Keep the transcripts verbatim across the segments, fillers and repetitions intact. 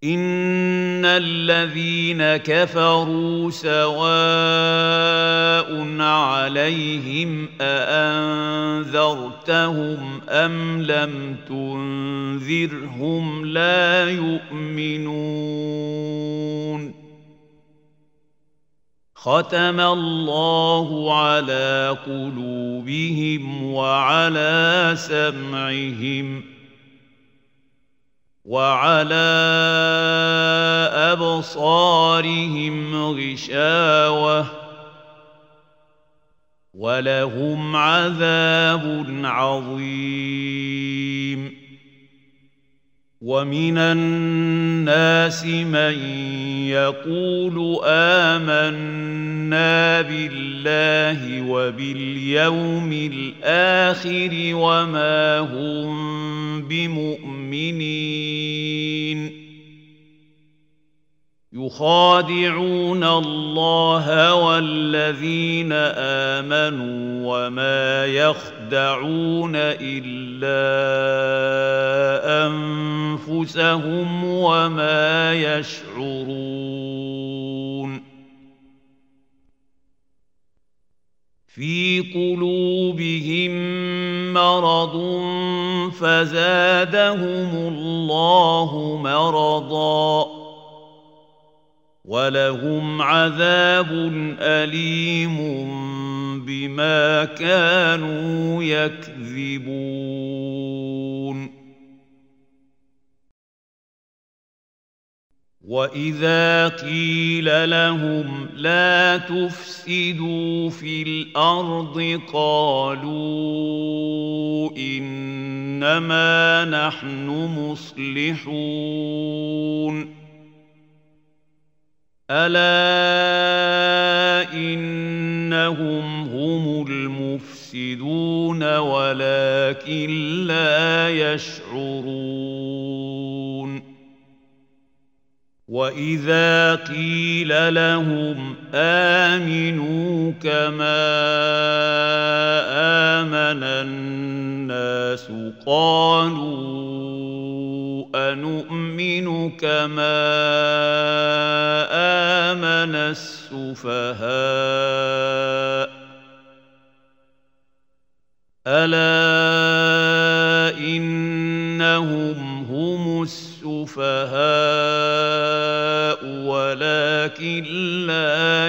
إن الذين كفروا سواء عليهم أأنذرتهم أم لم تنذرهم لا يؤمنون ختم الله على قلوبهم وعلى سمعهم وعلى أبصارهم غشاوة ولهم عذاب عظيم ومن الناس من يقول آمنا بالله وباليوم الآخر وما هم بمؤمنين يخادعون الله والذين آمنوا وما يخدعون إلا أنفسهم وما يشعرون في قلوبهم مرض فزادهم الله مرضاً ولهم عذاب أليم بما كانوا يكذبون وإذا قيل لهم لا تفسدوا في الأرض قالوا إنما نحن مصلحون ألا إنهم هم المفسدون ولكن لا يشعرون وإذا قيل لهم آمنوا كما آمن الناس قالوا أنؤمن كما آمن السفهاء ألا إنهم هم السفهاء ولكن لا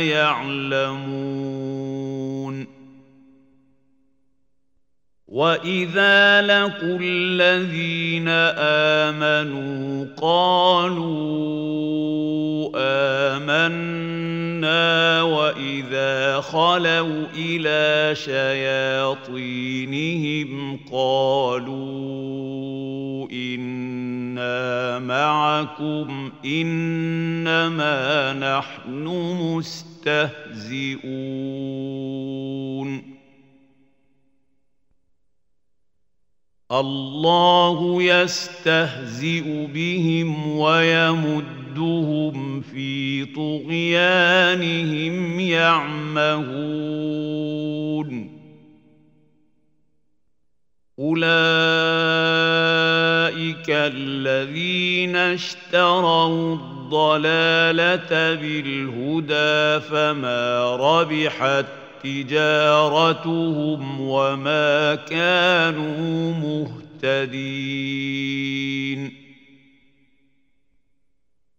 يعلمون وإذا لقوا الذين آمنوا قالوا آمنا وإذا خلوا إلى شياطينهم قالوا إنا معكم إنما نحن مستهزئون الله يستهزئ بهم ويمدهم في طغيانهم يعمهون أولئك الذين اشتروا الضلالة بالهدى فما ربحت تجارتهم وما كانوا مهتدين